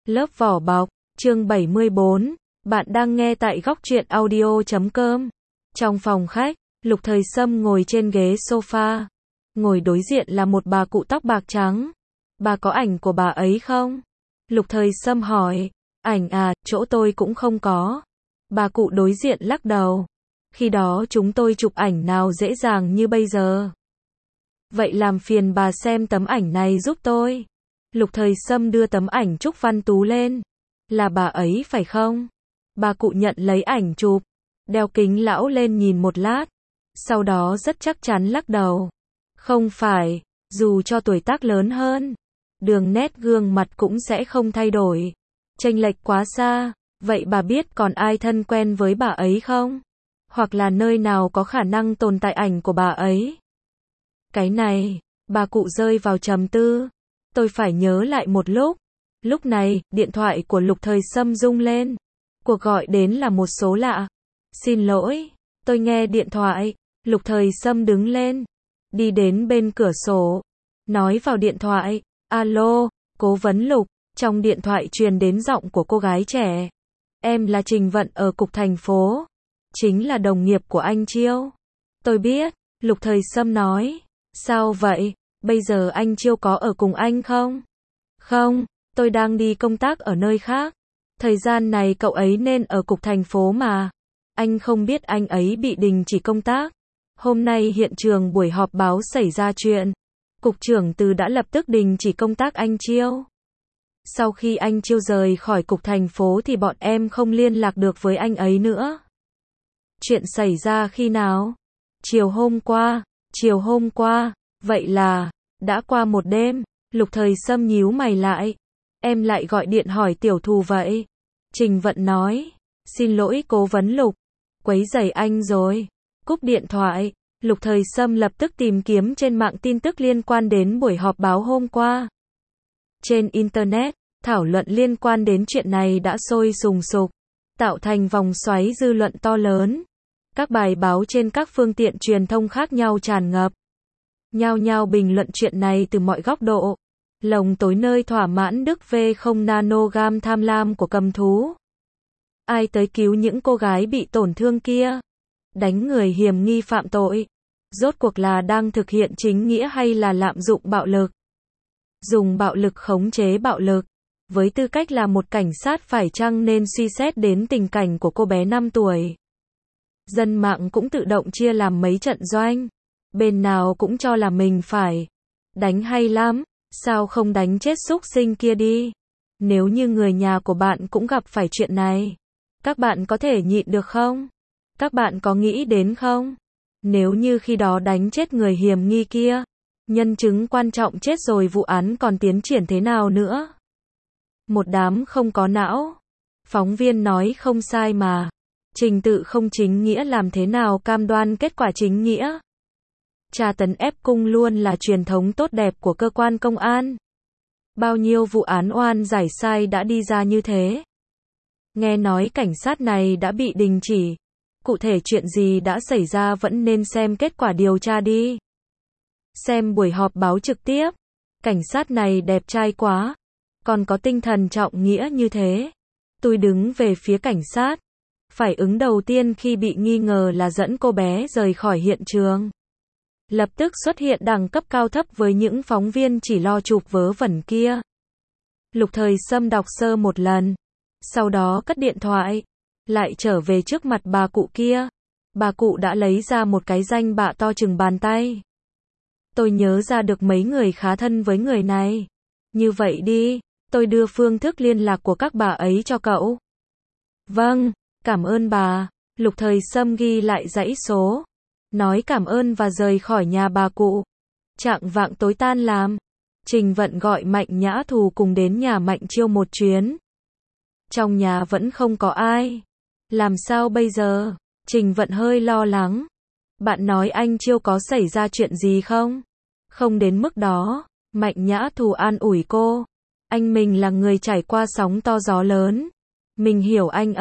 Lớp vỏ bọc, chương 74, bạn đang nghe tại góc truyện audio.com. Trong phòng khách, Lục Thời Sâm ngồi trên ghế sofa. Ngồi đối diện là một bà cụ tóc bạc trắng. Bà có ảnh của bà ấy không? Lục Thời Sâm hỏi. Ảnh à, chỗ tôi cũng không có. Bà cụ đối diện lắc đầu. Khi đó chúng tôi chụp ảnh nào dễ dàng như bây giờ. Vậy làm phiền bà xem tấm ảnh này giúp tôi. Lục Thời Sâm đưa tấm ảnh Trúc Văn Tú lên. Là bà ấy phải không? Bà cụ nhận lấy ảnh chụp, đeo kính lão lên nhìn một lát, sau đó rất chắc chắn lắc đầu. Không phải, dù cho tuổi tác lớn hơn, đường nét gương mặt cũng sẽ không thay đổi. Chênh lệch quá xa, vậy bà biết còn ai thân quen với bà ấy không? Hoặc là nơi nào có khả năng tồn tại ảnh của bà ấy? Cái này, bà cụ rơi vào trầm tư. Tôi phải nhớ lại một lúc. Lúc này, điện thoại của Lục Thời Sâm rung lên. Cuộc gọi đến là một số lạ. Xin lỗi, tôi nghe điện thoại. Lục Thời Sâm đứng lên, đi đến bên cửa sổ, nói vào điện thoại. Alo, cố vấn Lục. Trong điện thoại truyền đến giọng của cô gái trẻ. Em là Trình Vận ở cục thành phố. Chính là đồng nghiệp của anh Chiêu. Tôi biết, Lục Thời Sâm nói. Sao vậy? Bây giờ anh Chiêu có ở cùng anh không? Không, tôi đang đi công tác ở nơi khác. Thời gian này cậu ấy nên ở cục thành phố mà. Anh không biết anh ấy bị đình chỉ công tác. Hôm nay hiện trường buổi họp báo xảy ra chuyện. Cục trưởng Từ đã lập tức đình chỉ công tác anh Chiêu. Sau khi anh Chiêu rời khỏi cục thành phố thì bọn em không liên lạc được với anh ấy nữa. Chuyện xảy ra khi nào? Chiều hôm qua. Vậy là, đã qua một đêm. Lục Thời Sâm nhíu mày lại. Em lại gọi điện hỏi tiểu thù vậy. Trình Vận nói. Xin lỗi cố vấn Lục. Quấy rầy anh rồi. Cúp điện thoại. Lục Thời Sâm lập tức tìm kiếm trên mạng tin tức liên quan đến buổi họp báo hôm qua. Trên Internet, thảo luận liên quan đến chuyện này đã sôi sùng sục, tạo thành vòng xoáy dư luận to lớn. Các bài báo trên các phương tiện truyền thông khác nhau tràn ngập. Nhao nhao bình luận chuyện này từ mọi góc độ. Lồng tối nơi thỏa mãn Đức V0 nanogam tham lam của cầm thú. Ai tới cứu những cô gái bị tổn thương kia? Đánh người hiểm nghi phạm tội. Rốt cuộc là đang thực hiện chính nghĩa hay là lạm dụng bạo lực? Dùng bạo lực khống chế bạo lực. Với tư cách là một cảnh sát phải chăng nên suy xét đến tình cảnh của cô bé 5 tuổi? Dân mạng cũng tự động chia làm mấy trận doanh. Bên nào cũng cho là mình phải đánh hay lắm, sao không đánh chết súc sinh kia đi? Nếu như người nhà của bạn cũng gặp phải chuyện này, các bạn có thể nhịn được không? Các bạn có nghĩ đến không? Nếu như khi đó đánh chết người hiểm nghi kia, nhân chứng quan trọng chết rồi vụ án còn tiến triển thế nào nữa? Một đám không có não. Phóng viên nói không sai mà. Trình tự không chính nghĩa làm thế nào cam đoan kết quả chính nghĩa? Tra tấn ép cung luôn là truyền thống tốt đẹp của cơ quan công an. Bao nhiêu vụ án oan giải sai đã đi ra như thế. Nghe nói cảnh sát này đã bị đình chỉ. Cụ thể chuyện gì đã xảy ra vẫn nên xem kết quả điều tra đi. Xem buổi họp báo trực tiếp. Cảnh sát này đẹp trai quá. Còn có tinh thần trọng nghĩa như thế. Tôi đứng về phía cảnh sát. Phản ứng đầu tiên khi bị nghi ngờ là dẫn cô bé rời khỏi hiện trường. Lập tức xuất hiện đẳng cấp cao thấp với những phóng viên chỉ lo chụp vớ vẩn kia. Lục Thời Sâm đọc sơ một lần. Sau đó cất điện thoại. Lại trở về trước mặt bà cụ kia. Bà cụ đã lấy ra một cái danh bạ to chừng bàn tay. Tôi nhớ ra được mấy người khá thân với người này. Như vậy đi, tôi đưa phương thức liên lạc của các bà ấy cho cậu. Vâng, cảm ơn bà. Lục Thời Sâm ghi lại dãy số. Nói cảm ơn và rời khỏi nhà bà cụ. Chạng vạng tối tan làm. Trình Vận gọi Mạnh Nhã Thù cùng đến nhà Mạnh Chiêu một chuyến. Trong nhà vẫn không có ai. Làm sao bây giờ? Trình Vận hơi lo lắng. Bạn nói anh Chiêu có xảy ra chuyện gì không? Không đến mức đó. Mạnh Nhã Thù an ủi cô. Anh mình là người trải qua sóng to gió lớn. Mình hiểu anh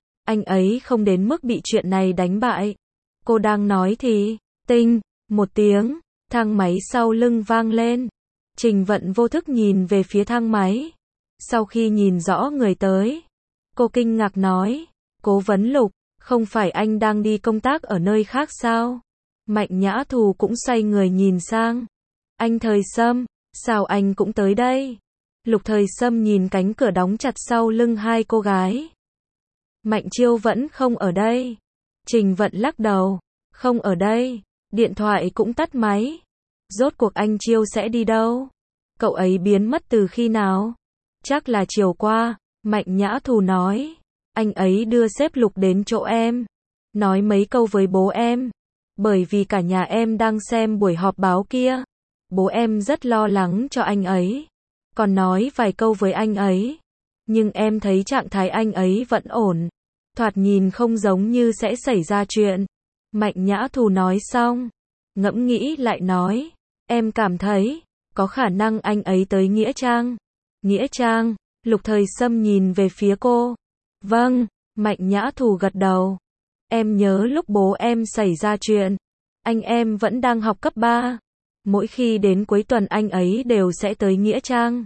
ấy không đến mức bị chuyện này đánh bại. Cô đang nói thì, tinh, một tiếng, thang máy sau lưng vang lên. Trình Vận vô thức nhìn về phía thang máy. Sau khi nhìn rõ người tới, cô kinh ngạc nói, Cố Vấn Lục, không phải anh đang đi công tác ở nơi khác sao? Mạnh Nhã Thù cũng xoay người nhìn sang. Anh Thời Sâm, sao anh cũng tới đây? Lục Thời Sâm nhìn cánh cửa đóng chặt sau lưng hai cô gái. Mạnh Chiêu vẫn không ở đây. Trình Vận lắc đầu, không ở đây, điện thoại cũng tắt máy. Rốt cuộc anh Chiêu sẽ đi đâu? Cậu ấy biến mất từ khi nào? Chắc là chiều qua, Mạnh Nhã Thù nói. Anh ấy đưa sếp Lục đến chỗ em, nói mấy câu với bố em. Bởi vì cả nhà em đang xem buổi họp báo kia. Bố em rất lo lắng cho anh ấy. Còn nói vài câu với anh ấy. Nhưng em thấy trạng thái anh ấy vẫn ổn. Thoạt nhìn không giống như sẽ xảy ra chuyện. Mạnh Nhã Thù nói xong, ngẫm nghĩ lại nói. Em cảm thấy, có khả năng anh ấy tới Nghĩa Trang. Nghĩa Trang, Lục Thời Sâm nhìn về phía cô. Vâng, Mạnh Nhã Thù gật đầu. Em nhớ lúc bố em xảy ra chuyện, anh em vẫn đang học cấp 3. Mỗi khi đến cuối tuần anh ấy đều sẽ tới Nghĩa Trang.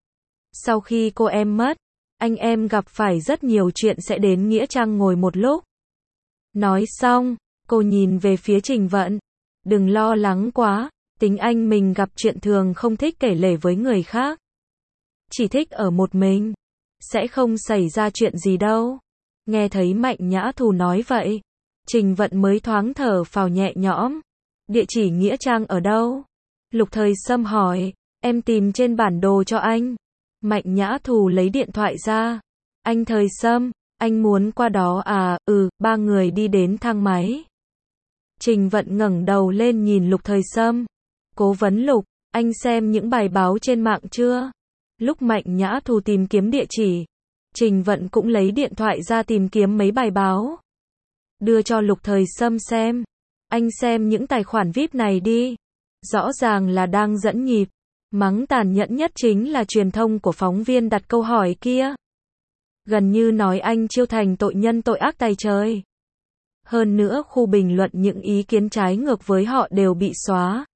Sau khi cô em mất, anh em gặp phải rất nhiều chuyện sẽ đến Nghĩa Trang ngồi một lúc. Nói xong, cô nhìn về phía Trình Vận. Đừng lo lắng quá, tính anh mình gặp chuyện thường không thích kể lể với người khác. Chỉ thích ở một mình. Sẽ không xảy ra chuyện gì đâu. Nghe thấy Mạnh Nhã Thù nói vậy, Trình Vận mới thoáng thở phào nhẹ nhõm. Địa chỉ Nghĩa Trang ở đâu? Lục Thời Sâm hỏi. Em tìm trên bản đồ cho anh. Mạnh Nhã Thù lấy điện thoại ra. Anh Thời Sâm, anh muốn qua đó à? Ba người đi đến thang máy. Trình Vận ngẩng đầu lên nhìn Lục Thời Sâm. Cố Vấn Lục, anh xem những bài báo trên mạng chưa? Lúc Mạnh Nhã Thù tìm kiếm địa chỉ, Trình Vận cũng lấy điện thoại ra tìm kiếm mấy bài báo. Đưa cho Lục Thời Sâm xem. Anh xem những tài khoản VIP này đi. Rõ ràng là đang dẫn nhịp. Mắng tàn nhẫn nhất chính là truyền thông của phóng viên đặt câu hỏi kia. Gần như nói anh Chiêu thành tội nhân tội ác tày trời. Hơn nữa khu bình luận những ý kiến trái ngược với họ đều bị xóa.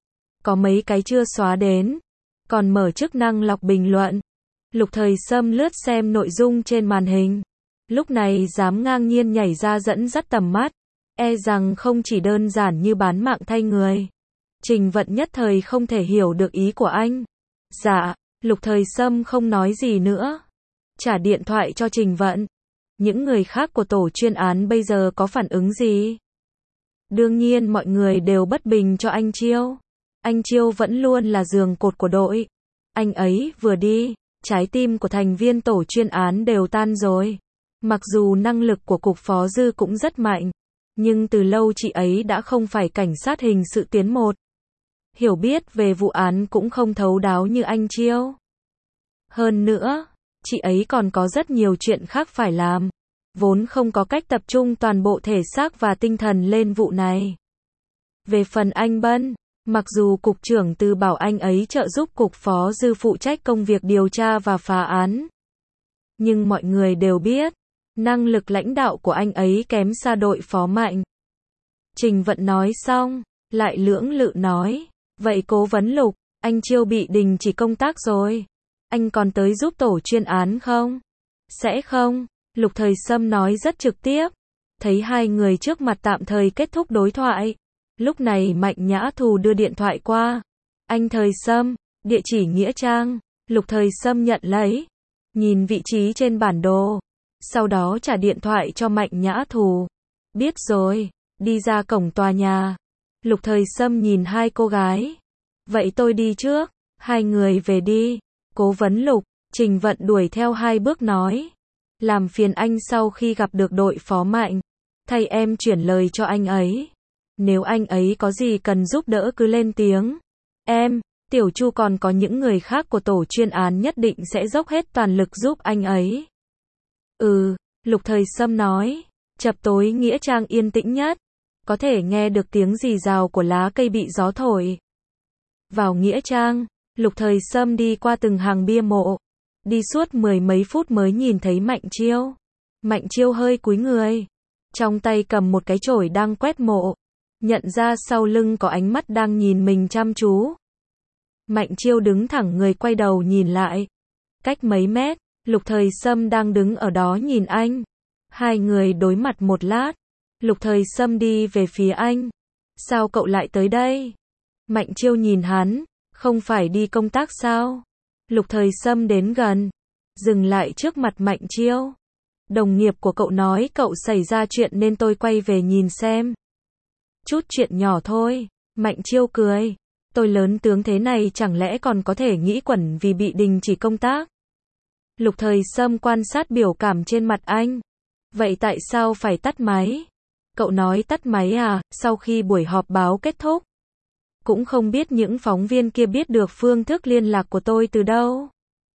Có mấy cái chưa xóa đến, còn mở chức năng lọc bình luận. Lục Thời Sâm lướt xem nội dung trên màn hình. Lúc này dám ngang nhiên nhảy ra dẫn dắt tầm mắt. E rằng không chỉ đơn giản như bán mạng thay người. Trình Vận nhất thời không thể hiểu được ý của anh. Dạ, Lục Thời Sâm không nói gì nữa. Trả điện thoại cho Trình Vận. Những người khác của tổ chuyên án bây giờ có phản ứng gì? Đương nhiên mọi người đều bất bình cho anh Chiêu. Anh Chiêu vẫn luôn là giường cột của đội. Anh ấy vừa đi, trái tim của thành viên tổ chuyên án đều tan rồi. Mặc dù năng lực của Cục Phó Dư cũng rất mạnh, nhưng từ lâu chị ấy đã không phải cảnh sát hình sự tuyến 1. Hiểu biết về vụ án cũng không thấu đáo như anh Chiêu. Hơn nữa, chị ấy còn có rất nhiều chuyện khác phải làm, vốn không có cách tập trung toàn bộ thể xác và tinh thần lên vụ này. Về phần anh Bân, mặc dù cục trưởng Từ bảo anh ấy trợ giúp Cục Phó Dư phụ trách công việc điều tra và phá án, nhưng mọi người đều biết, năng lực lãnh đạo của anh ấy kém xa đội phó Mạnh. Trình Vận nói xong, lại lưỡng lự nói, vậy Cố Vấn Lục, anh Chiêu bị đình chỉ công tác rồi. Anh còn tới giúp tổ chuyên án không? Sẽ không, Lục Thời Sâm nói rất trực tiếp. Thấy hai người trước mặt tạm thời kết thúc đối thoại. Lúc này Mạnh Nhã Thù đưa điện thoại qua. Anh Thời Sâm, địa chỉ Nghĩa Trang. Lục Thời Sâm nhận lấy. Nhìn vị trí trên bản đồ. Sau đó trả điện thoại cho Mạnh Nhã Thù. Biết rồi, đi ra cổng tòa nhà. Lục Thời Sâm nhìn hai cô gái. Vậy tôi đi trước, hai người về đi. Cố Vấn Lục, Trình Vận đuổi theo hai bước nói. Làm phiền anh sau khi gặp được đội phó Mạnh, thay em chuyển lời cho anh ấy. Nếu anh ấy có gì cần giúp đỡ cứ lên tiếng. Em, Tiểu Chu còn có những người khác của tổ chuyên án nhất định sẽ dốc hết toàn lực giúp anh ấy. Lục Thời Sâm nói. Chập tối Nghĩa Trang yên tĩnh nhất. Có thể nghe được tiếng rì rào của lá cây bị gió thổi. Vào Nghĩa Trang, Lục Thời Sâm đi qua từng hàng bia mộ. Đi suốt mười mấy phút mới nhìn thấy Mạnh Chiêu. Mạnh Chiêu hơi cúi người. Trong tay cầm một cái chổi đang quét mộ. Nhận ra sau lưng có ánh mắt đang nhìn mình chăm chú. Mạnh Chiêu đứng thẳng người quay đầu nhìn lại. Cách mấy mét, Lục Thời Sâm đang đứng ở đó nhìn anh. Hai người đối mặt một lát. Lục Thời Sâm đi về phía anh. Sao cậu lại tới đây? Mạnh Chiêu nhìn hắn. Không phải đi công tác sao? Lục Thời Sâm đến gần. Dừng lại trước mặt Mạnh Chiêu. Đồng nghiệp của cậu nói cậu xảy ra chuyện nên tôi quay về nhìn xem. Chút chuyện nhỏ thôi. Mạnh Chiêu cười. Tôi lớn tướng thế này chẳng lẽ còn có thể nghĩ quẩn vì bị đình chỉ công tác? Lục Thời Sâm quan sát biểu cảm trên mặt anh. Vậy tại sao phải tắt máy? Cậu nói tắt máy à, sau khi buổi họp báo kết thúc? Cũng không biết những phóng viên kia biết được phương thức liên lạc của tôi từ đâu.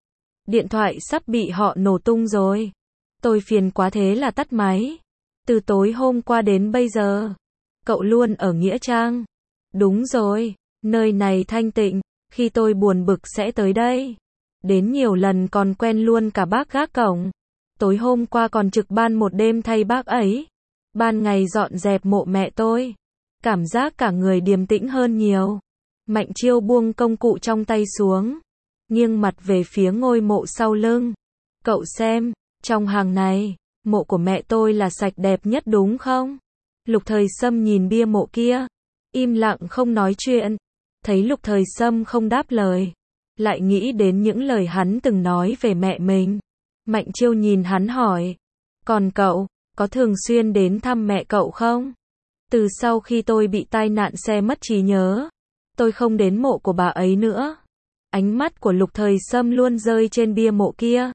Điện thoại sắp bị họ nổ tung rồi. Tôi phiền quá thế là tắt máy. Từ tối hôm qua đến bây giờ, cậu luôn ở Nghĩa Trang. Đúng rồi, nơi này thanh tịnh, khi tôi buồn bực sẽ tới đây. Đến nhiều lần còn quen luôn cả bác gác cổng. Tối hôm qua còn trực ban một đêm thay bác ấy. Ban ngày dọn dẹp mộ mẹ tôi. Cảm giác cả người điềm tĩnh hơn nhiều. Mạnh Chiêu buông công cụ trong tay xuống. Nghiêng mặt về phía ngôi mộ sau lưng. Cậu xem, trong hàng này, mộ của mẹ tôi là sạch đẹp nhất đúng không? Lục Thời Sâm nhìn bia mộ kia. Im lặng không nói chuyện. Thấy Lục Thời Sâm không đáp lời. Lại nghĩ đến những lời hắn từng nói về mẹ mình. Mạnh Chiêu nhìn hắn hỏi. Còn cậu, có thường xuyên đến thăm mẹ cậu không? Từ sau khi tôi bị tai nạn xe mất trí nhớ, tôi không đến mộ của bà ấy nữa. Ánh mắt của Lục Thời Sâm luôn rơi trên bia mộ kia.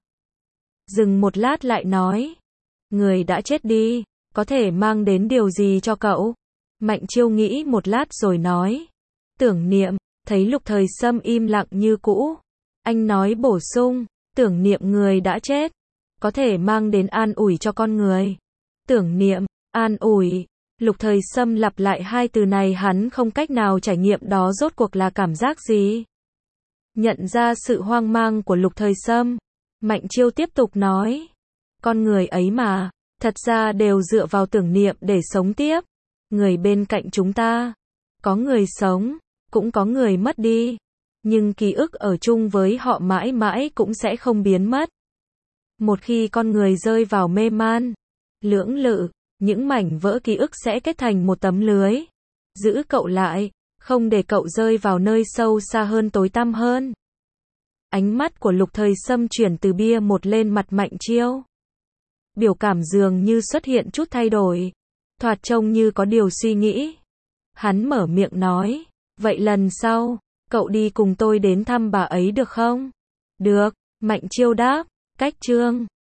Dừng một lát lại nói. Người đã chết đi, có thể mang đến điều gì cho cậu? Mạnh Chiêu nghĩ một lát rồi nói. Tưởng niệm. Thấy Lục Thời Sâm im lặng như cũ. Anh nói bổ sung. Tưởng niệm người đã chết. Có thể mang đến an ủi cho con người. Tưởng niệm, an ủi. Lục Thời Sâm lặp lại hai từ này, hắn không cách nào trải nghiệm đó rốt cuộc là cảm giác gì. Nhận ra sự hoang mang của Lục Thời Sâm, Mạnh Chiêu tiếp tục nói. Con người ấy mà, thật ra đều dựa vào tưởng niệm để sống tiếp. Người bên cạnh chúng ta, có người sống, cũng có người mất đi. Nhưng ký ức ở chung với họ mãi mãi cũng sẽ không biến mất. Một khi con người rơi vào mê man, lưỡng lự, những mảnh vỡ ký ức sẽ kết thành một tấm lưới. Giữ cậu lại, không để cậu rơi vào nơi sâu xa hơn, tối tăm hơn. Ánh mắt của Lục Thời Sâm chuyển từ bia một lên mặt Mạnh Chiêu. Biểu cảm dường như xuất hiện chút thay đổi. Thoạt trông như có điều suy nghĩ. Hắn mở miệng nói. Vậy lần sau, cậu đi cùng tôi đến thăm bà ấy được không? Được, Mạnh Chiêu đáp. Cách chương